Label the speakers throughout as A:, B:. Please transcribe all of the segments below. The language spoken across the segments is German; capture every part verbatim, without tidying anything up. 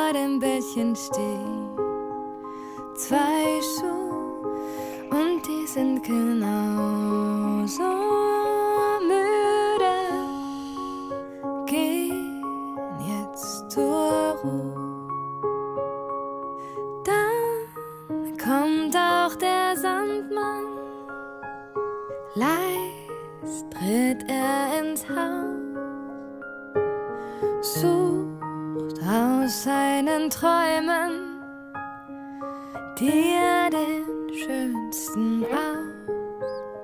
A: vor dem Bettchen stehen zwei Schuhe und die sind genauso müde, gehen jetzt zur Ruhe. Dann kommt auch der Sandmann, leis tritt er ins Haus, sucht aus seinen Träumen dir den schönsten aus.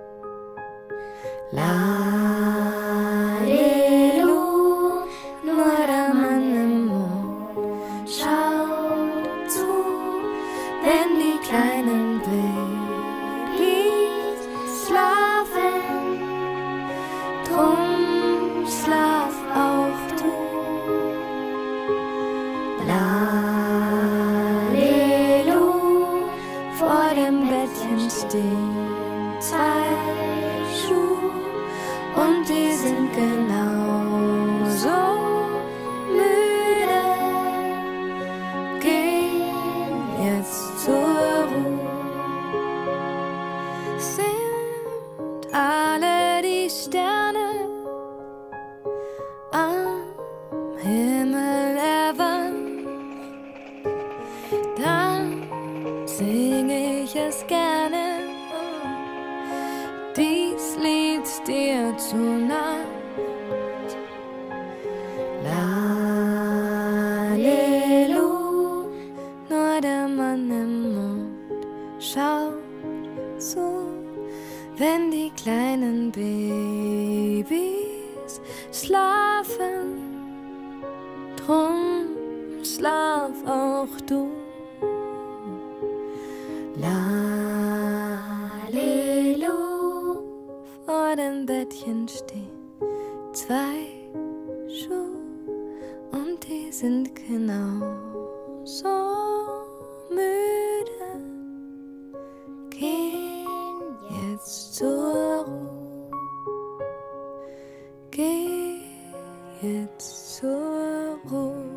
A: Lalelu, nur der Mann im Mond schaut zu, wenn die kleinen Babys schlafen. Drum schlaf auch du. Lalelu, vor dem Bettchen stehen zwei Schuhe und die sind genauso müde, gehen jetzt zur Ruhe. Sind alle die Sterne am Himmel erwacht, dann sing ich es gerne, dies Lied dir zu Nacht. Lalelu, nur der Mann im Mond schaut zu, wenn die kleinen Babys schlafen. Drum schlaf auch du. Lalelu, vor dem Bettchen stehen zwei Schuhe und die sind genauso müde, gehen jetzt zur Ruhe, geh jetzt zur Ruhe.